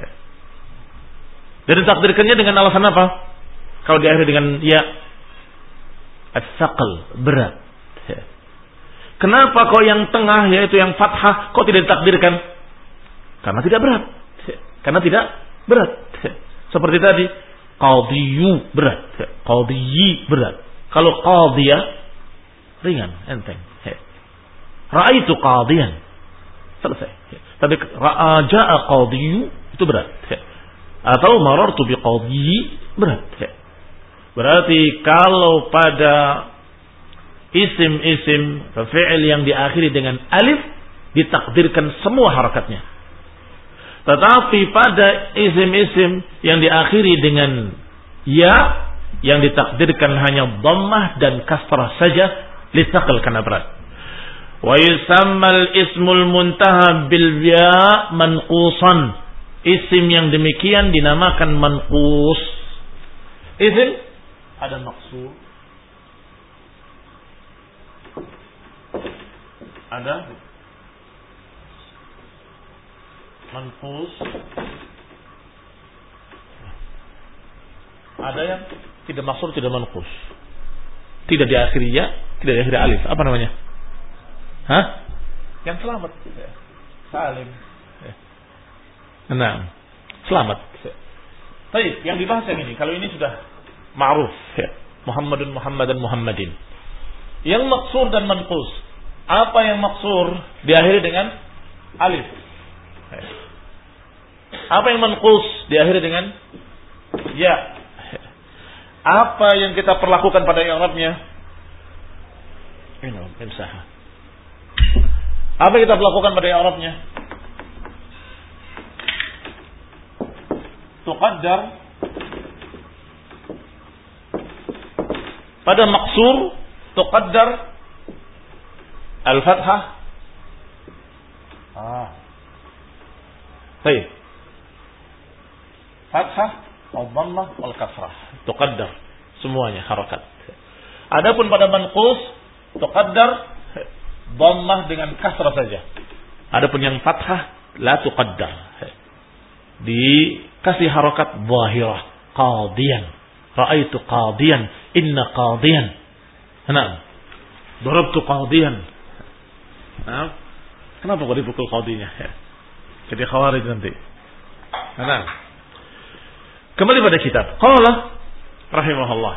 Dan ditakdirkannya dengan alasan apa? Kalau diakhiri dengan ya, as-saqal, berat. Kenapa kok yang tengah, yaitu yang fathah, kok tidak ditakdirkan? Karena tidak berat. Karena tidak berat. Seperti tadi, qadhiyu berat, qadhiyi berat. Kalau qadhiyah ringan, enteng. Ra'aitu qadhiyan, selesai. Tapi ja'a qadhiyu itu berat. Atau marartu bi qadhiyi berat. Berarti kalau pada isim-isim fi'il yang diakhiri dengan alif ditakdirkan semua harakatnya. Tetapi pada isim-isim yang diakhiri dengan ya, yang ditakdirkan hanya dhammah dan kasrah saja, litaqal karena berat. Wa yusammal ismul muntaha bil ya manqusan. Isim yang demikian dinamakan manqus. Isim ada maksur, ada manqus, ada yang tidak maksur, tidak manqus, tidak diakhiri ya, tidak diakhiri alif. Apa namanya? Hah? Yang selamat, salim. Nah, selamat. Baik, yang dibahas yang ini. Kalau ini sudah ma'ruf, ya. Muhammadun Muhammadan Muhammadin. Yang maksur dan manqus. Apa yang maksur diakhiri dengan alif? Apa yang manqus diakhiri dengan ya? Apa yang kita perlakukan pada i'rabnya? Imsah. Apa yang kita perlakukan pada i'rabnya? Tuqaddar pada maksur, tuqaddar al-fathah. Baik. Fathah, al-dhammah, al-kasrah. Tuqaddar semuanya harakat. Adapun pada manqus, tuqaddar dhammah dengan kasrah saja. Adapun yang fathah la tuqaddar. Dikasih harakat zahirah, qadiyan. Ra'aitu qadiyan, inna qadiyan. Nah, darabtu qadiyan. Nah, kenapa kok dipukul qadinya? Jadi khawarij nanti. Nah, kembali pada kitab. Qala rahimahullah.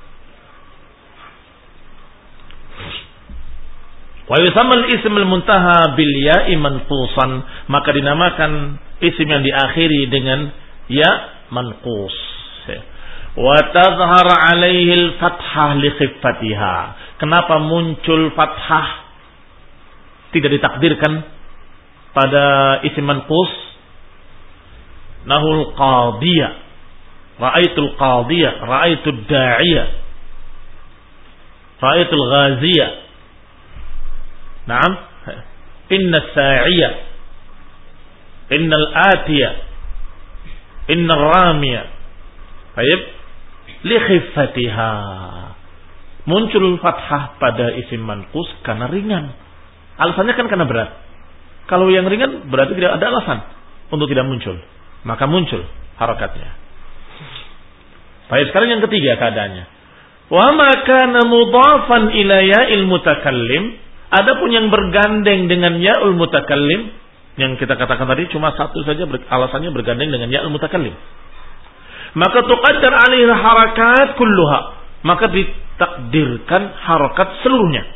Wa yusammal ism al-muntaha bil ya'i manqusan, maka dinamakan isim yang diakhiri dengan ya manqus. Wa tazhar alaihi al-fathah li khiffatiha. Kenapa muncul fathah? Tidak ditakdirkan pada isim manqus. Nahul qadiyah, ra'aitul qadiyah, ra'aitud da'iyah, ra'aitul ghaziyah. Naam, inna sa'iyah, innal atiyah, innal ramiyah. Baik, li khiffatiha. Muncul fathah pada isim manqus karena ringan. Alasannya kan karena berat. Kalau yang ringan berarti tidak ada alasan untuk tidak muncul. Maka muncul harakatnya. Baik, sekarang yang ketiga keadaannya. Wa ma kana mudhafan ila ya'il mutakallim, adapun yang bergandeng dengan ya'ul mutakallim, yang kita katakan tadi cuma satu saja alasannya bergandeng dengan ya'ul mutakallim. Maka tuqaddar alaihi harakat kulluha, maka ditakdirkan harakat seluruhnya.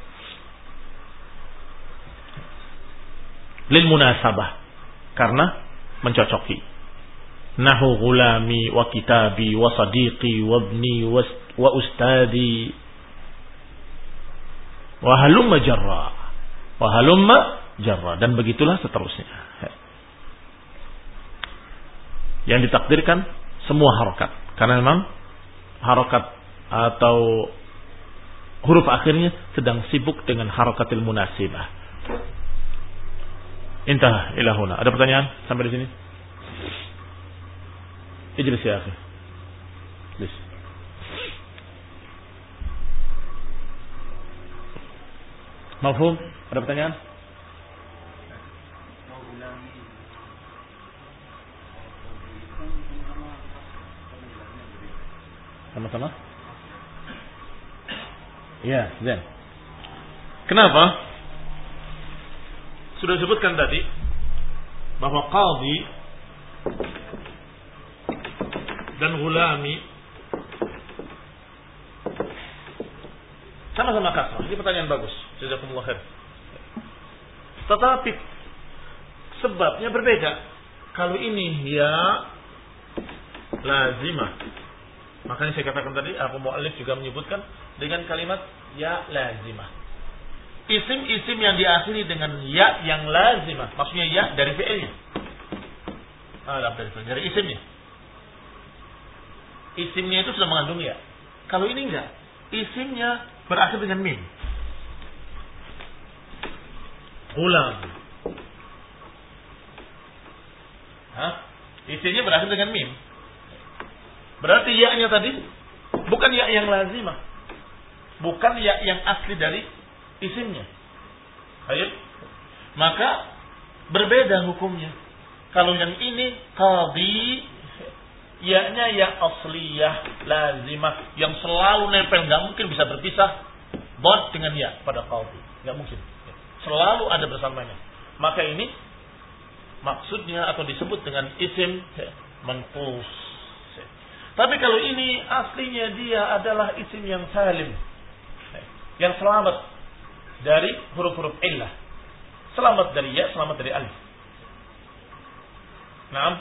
Lil munasabah, karena mencocoki. Nahu gulami wa kitabi wa sadiqi wa ibni wa ustadi wa halumma jarra wa halumma jarra, dan begitulah seterusnya. Yang ditakdirkan semua harokat, karena memang harokat atau huruf akhirnya sedang sibuk dengan harokatil munasibah. Intah ilahuna. Ada pertanyaan sampai di sini? Ijlis ya akhi. Ijlis. Mafhum? Ada pertanyaan? Sama-sama? Iya, Zen. Kenapa? Sudah disebutkan tadi bahwa qadhi dan gulami sama-sama kasrah. Ini pertanyaan bagus. Jazakumullah khair. Tetapi sebabnya berbeda. Kalau ini ya lazimah, makanya saya katakan tadi, Abu Mu'allif juga menyebutkan dengan kalimat ya lazimah. Isim-isim yang diakhiri dengan ya yang lazimah, maksudnya ya dari fi'ilnya. Dari isimnya. Isimnya itu sudah mengandung ya. Kalau ini enggak, isimnya berakhir dengan mim. Ulang. Isimnya berakhir dengan mim. Berarti ya-nya tadi bukan ya yang lazimah. Bukan ya yang asli dari isimnya. Baik. Maka berbeda hukumnya. Kalau yang ini qadhi, ya-nya ya asliyah, lazimah, yang selalu nempel, nggak mungkin bisa berpisah. Dad dengan ya pada qadhi, nggak mungkin. Selalu ada bersamanya. Maka ini maksudnya atau disebut dengan isim manqus. Tapi kalau ini aslinya dia adalah isim yang salim, yang selamat dari huruf-huruf illah, selamat dari ya, selamat dari alif. Naam.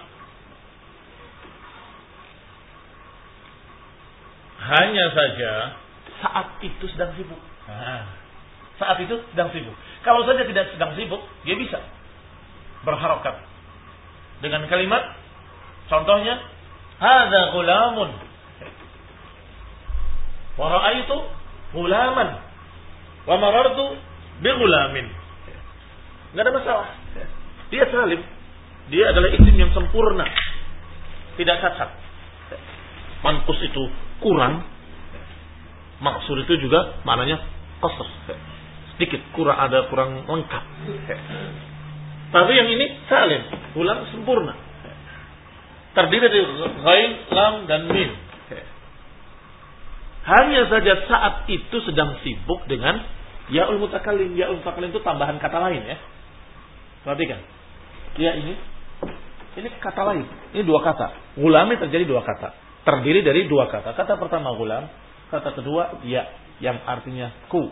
Hanya saja saat itu sedang sibuk. Saat itu sedang sibuk. Kalau saja tidak sedang sibuk, dia bisa berharokat dengan kalimat, contohnya, hadza ghulamun, wa ra'aitu ghulaman, wa marartu bi ghulamin. Enggak ada masalah. Dia salim. Dia adalah isim yang sempurna, tidak cacat. Manqus itu kurang, maksud itu juga maknanya qasr, sedikit kurang, ada kurang lengkap. Tapi yang ini salim, ulang sempurna, terdiri dari ghain, lam dan mim. Hanya saja saat itu sedang sibuk dengan ya'ul mutakallim. Ya'ul mutakallim itu tambahan kata lain ya. Perhatikan. Ya ini kata lain. Ini dua kata. Gulami terjadi dua kata. Terdiri dari dua kata. Kata pertama gulam, kata kedua ya, yang artinya ku.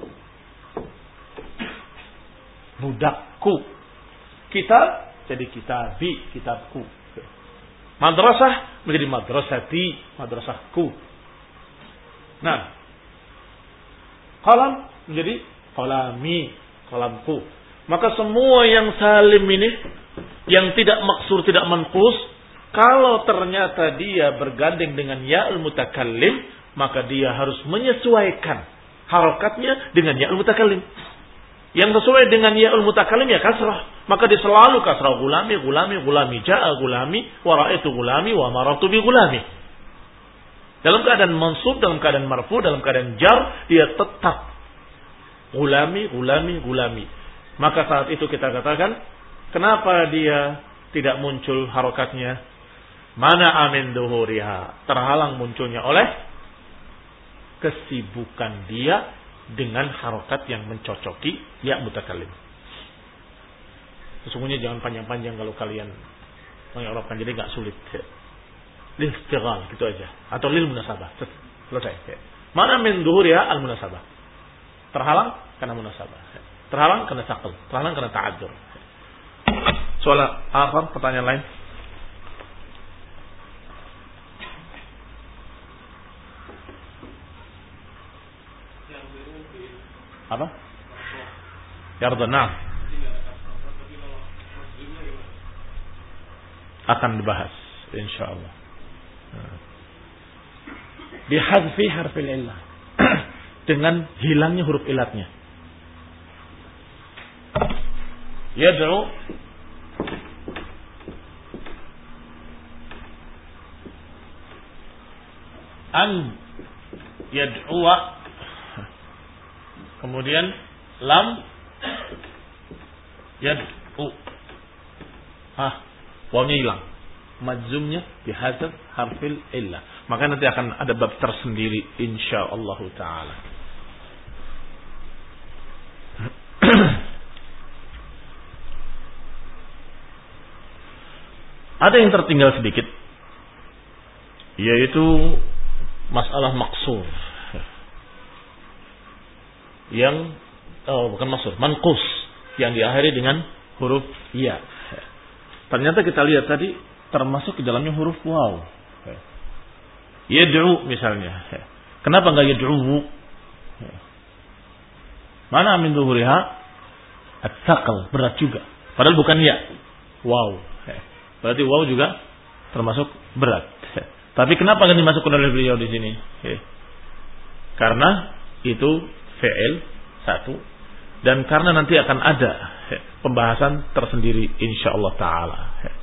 Budakku. Kitab jadi kitabi, kitabku. Madrasah menjadi madrasati, madrasahku. Nah, qalam menjadi qalami, qalamku. Maka semua yang salim ini, yang tidak maksur, tidak manqus, kalau ternyata dia bergandeng dengan ya'ul mutakallim, maka dia harus menyesuaikan harokatnya dengan ya'ul mutakallim. Yang sesuai dengan ya'ul mutakallim ya kasrah. Maka dia selalu kasrah, gulami, gulami, gulami, ja'a gulami, wa ra'aitu gulami, wa marartu bi gulami. Dalam keadaan mansub, dalam keadaan marfu, dalam keadaan jar, dia tetap gulami, gulami, gulami. Maka saat itu kita katakan, kenapa dia tidak muncul harokatnya? Mana amin duhuriha, terhalang munculnya oleh kesibukan dia dengan harokat yang mencocoki ya mutakallim. Sesungguhnya jangan panjang-panjang kalau kalian mengeropkan, jadi nggak sulit. Lil istighal gitu aja, atau lil munasabah, selesai. Mana min duhuriha al munasabah, terhalang karena munasabah, terhalang karena saqal, terhalang karena ta'adzur. Soal akhir, pertanyaan lain. Apa? Yardana akan dibahas insyaallah. Bihadfi harfil illah, dengan hilangnya huruf ilatnya. Yad'u an yad'uwa, kemudian lam yad'u, wawnya hilang, majzumnya bihadzaf harfil illah. Maka nanti akan ada bab tersendiri insyaallah taala. Ada yang tertinggal sedikit, yaitu masalah maksur, yang bukan maksur, manqus, yang diakhiri dengan huruf ya. Ternyata kita lihat tadi termasuk ke dalamnya huruf waw. Yad'u misalnya. Kenapa enggak yad'u? Mana min zuhuriha at-thaqal, berat juga. Padahal bukan ya. Waw. Berarti waw juga termasuk berat. Tapi kenapa enggak dimasukkan oleh beliau di sini? Karena itu fi'il satu, dan karena nanti akan ada pembahasan tersendiri insyaallah taala.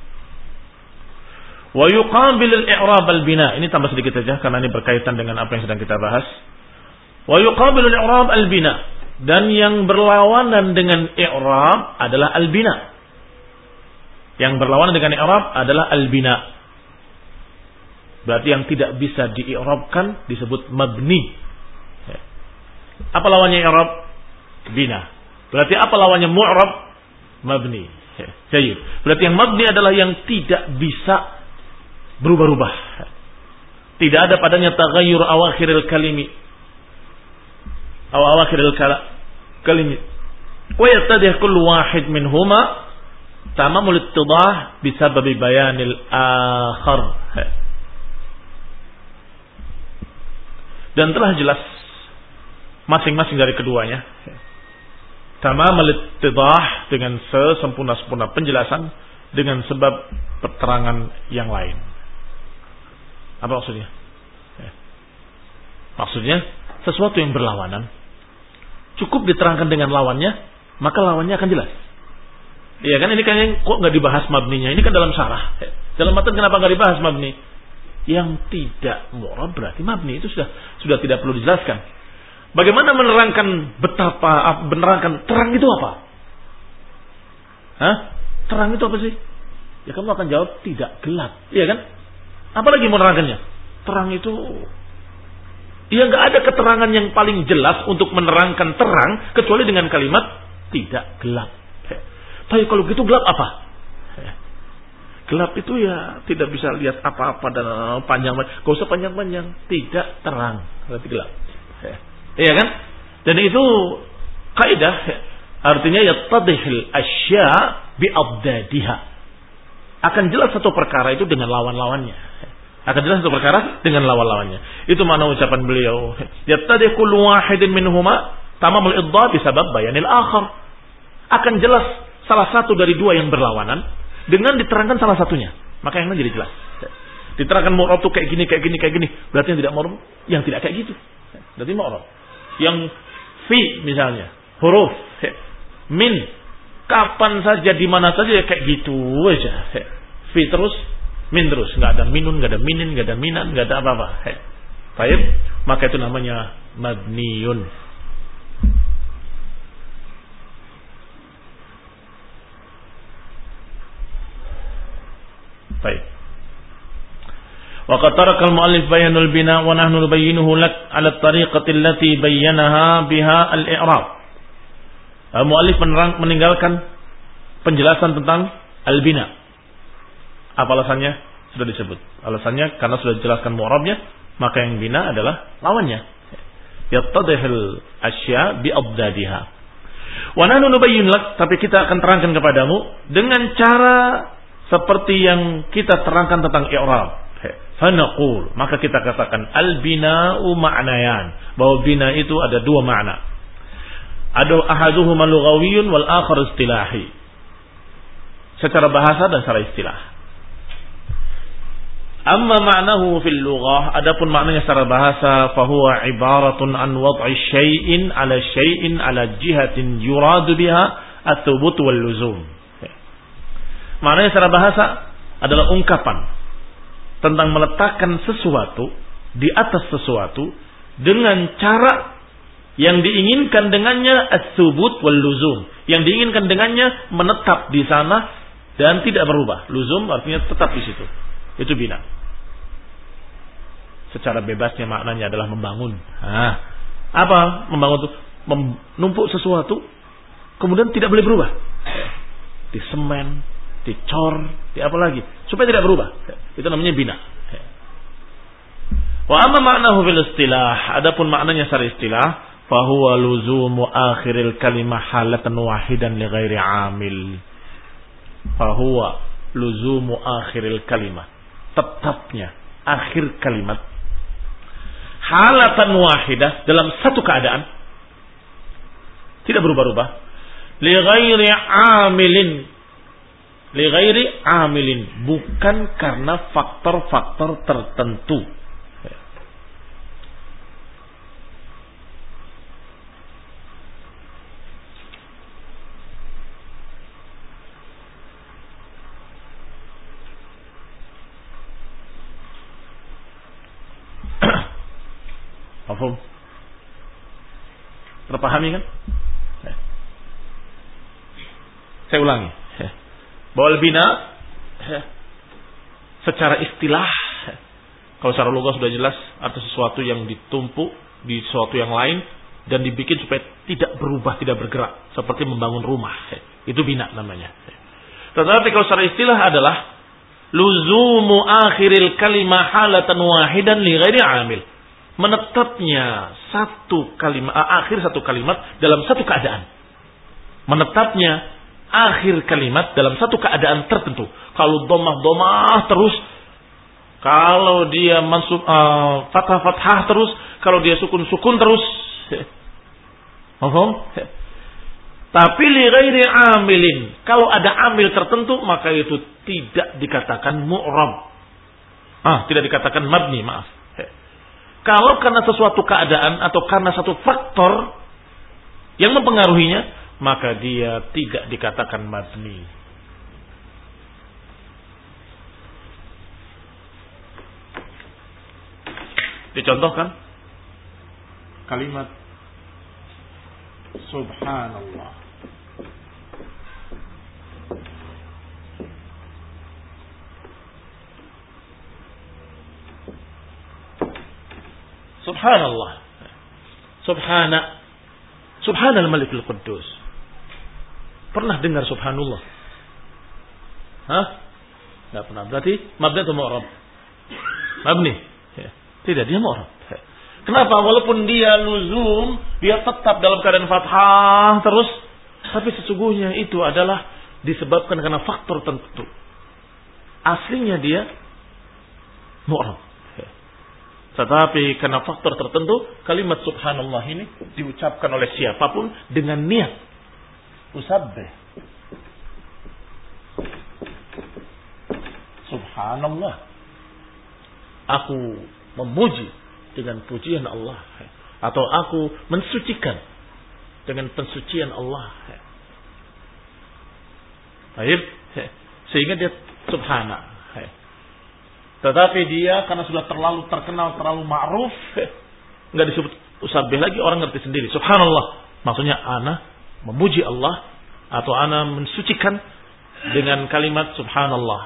Wa yuqabil al-i'rab al-bina. Ini tambah sedikit saja karena ini berkaitan dengan apa yang sedang kita bahas. Wa yuqabil al-i'rab al-bina. Dan yang berlawanan dengan i'rab adalah al-bina. Yang berlawanan dengan i'rab adalah al-bina. Berarti yang tidak bisa di-i'rabkan disebut mabni. Apa lawannya i'rab? Bina. Berarti apa lawannya mu'rab? Mabni. Jadi, berarti yang mabni adalah yang tidak bisa berubah-ubah. Tidak ada padanya taghayyur awakhiril kalimi. Awakhiril kalimi. Wa yattadih kullu wahid minhuma tamamul ittidah bisababi bayanil akhar. Dan telah jelas masing-masing dari keduanya tamamul ittidah dengan sesempurna-sempurna penjelasan dengan sebab keterangan yang lain. Apa maksudnya? Maksudnya sesuatu yang berlawanan cukup diterangkan dengan lawannya, maka lawannya akan jelas. Iya kan, ini kan yang kok nggak dibahas mabninya? Ini kan dalam syarah. Dalam matan kenapa nggak dibahas mabni? Yang tidak mu'rab berarti mabni itu sudah tidak perlu dijelaskan. Bagaimana menerangkan terang itu apa? Terang itu apa sih? Ya kamu akan jawab tidak gelap, iya kan? Apalagi menerangkannya? Terang itu, ya nggak ada keterangan yang paling jelas untuk menerangkan terang kecuali dengan kalimat tidak gelap. Tapi kalau gitu gelap apa? Gelap itu ya tidak bisa lihat apa-apa dan panjang. Gak usah panjang-panjang, tidak terang, berarti gelap. Iya kan? Dan itu kaidah, artinya yattadihil asya bi'abdadiha. Akan jelas satu perkara itu dengan lawan-lawannya. Akan jelas satu perkara dengan lawan-lawannya. Itu makna ucapan beliau. Yattadih kullu wahidin minhuma tamamul iddah bisabab bayanil akhar. Akan jelas salah satu dari dua yang berlawanan dengan diterangkan salah satunya. Maka yang lain jadi jelas. Diterangkan mu'rab itu kayak gini. Berarti yang tidak mu'rab, yang tidak kayak gitu. Berarti mu'rab. Yang fi misalnya, huruf min, kapan saja di mana saja kayak gitu aja. Fi terus, min terus, nggak ada minun, nggak ada minin, nggak ada minan, nggak ada apa-apa. Baik, maka itu namanya mabniyun. Baik. Wa qad taraka al-mu'allif bayanul bina wa nahnu nubayyinuhu lak 'ala at-tariqati allati bayyanaha biha al-i'rab. Al-mu'allif meninggalkan penjelasan tentang al-bina. Apa alasannya? Sudah disebut. Alasannya karena sudah dijelaskan mu'rabnya, maka yang bina adalah lawannya. Yattadihul asya bi'abdadiha. Wa nahnu nubayyin lak, tapi kita akan terangkan kepadamu dengan cara seperti yang kita terangkan tentang i'rab. Fanaqul, maka kita katakan al-bina'u ma'nayan, bahwa bina itu ada dua makna. Ada ahaduhuma lughawiyyun wal akhar istilahi. Secara bahasa dan secara istilah. Amma ma'nahu fil lughah, adapun maknanya secara bahasa, fa huwa ibaratun an wad'i syai'in ala jihatin yuradu biha at-thubut wal luzum. Maknanya secara bahasa adalah ungkapan tentang meletakkan sesuatu di atas sesuatu dengan cara yang diinginkan dengannya as-subut wal luzum. Yang diinginkan dengannya menetap di sana dan tidak berubah. Luzum artinya tetap di situ. Itu bina. Secara bebasnya maknanya adalah membangun. Apa membangun itu? Menumpuk sesuatu kemudian tidak boleh berubah. Di semen, dicor, di apa lagi? Supaya tidak berubah. Itu namanya bina. Wa amma ma'nahu fil istilah, adapun maknanya secara istilah, fa huwa luzumu akhiril kalimah halatan wahidan li ghairi amil. Fa huwa luzumu akhiril kalimah, tetapnya akhir kalimat halatan wahidah, dalam satu keadaan tidak berubah-ubah, li ghairi amilin, li ghairi amilin, bukan karena faktor-faktor tertentu. Paham? Terpahami kan? Saya ulangi. Bahwa al-bina secara istilah, kalau secara lugah sudah jelas, arti sesuatu yang ditumpuk di sesuatu yang lain dan dibikin supaya tidak berubah, tidak bergerak, seperti membangun rumah. Itu bina namanya. Tetapi kalau secara istilah adalah luzumu akhiril kalimah halatan wahidan li ghairi amil. Menetapnya satu kalimat, akhir satu kalimat dalam satu keadaan. Menetapnya akhir kalimat dalam satu keadaan tertentu. Kalau dhammah terus, kalau dia mansub fathah terus, kalau dia sukun terus. Paham? Tapi li ghairi amilin, kalau ada amil tertentu maka itu tidak dikatakan mu'rab. Tidak dikatakan mabni, maaf. Kalau karena sesuatu keadaan atau karena satu faktor yang mempengaruhinya, maka dia tidak dikatakan mabni. Dicontohkan kalimat subhanallah. Subhanallah. Subhanal Malikul Quddus. Pernah dengar subhanallah? Enggak pernah. Berarti mabni atau mu'rab? Mabni. Tidak, dia mu'rab. Kenapa? Walaupun dia luzum, dia tetap dalam keadaan fathah terus, tapi sesungguhnya itu adalah disebabkan karena faktor tertentu. Aslinya dia mu'rab. Tetapi karena faktor tertentu, kalimat subhanallah ini diucapkan oleh siapapun dengan niat usabbih. Subhanallah. Aku memuji dengan pujian Allah. Atau aku mensucikan dengan pensucian Allah. Baik. Sehingga dia subhana. Tetapi dia karena sudah terlalu terkenal, terlalu ma'ruf, enggak disebut usabbih lagi, orang ngerti sendiri. Subhanallah. Maksudnya ana memuji Allah atau ana mensucikan dengan kalimat subhanallah.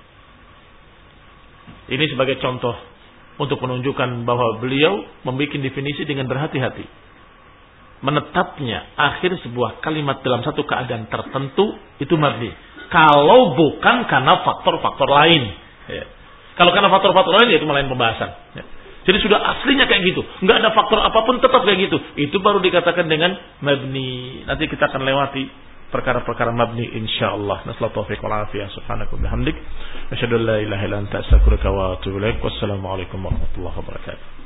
Ini sebagai contoh untuk menunjukkan bahwa beliau membuat definisi dengan berhati-hati. Menetapnya akhir sebuah kalimat dalam satu keadaan tertentu itu mabni. Kalau bukan karena faktor-faktor lain. Kalau karena faktor-faktor lain itu lain pembahasan. Jadi sudah aslinya kayak gitu. Enggak ada faktor apapun tetap kayak gitu. Itu baru dikatakan dengan mabni. Nanti kita akan lewati perkara-perkara mabni insyaallah. Nasallahu taufiq wal afiyah. Subhanaka wa bihamdik. Asyhadu an la ilaha illa anta astaghfiruka wa atubu ilaik. Wassalamualaikum warahmatullahi wabarakatuh.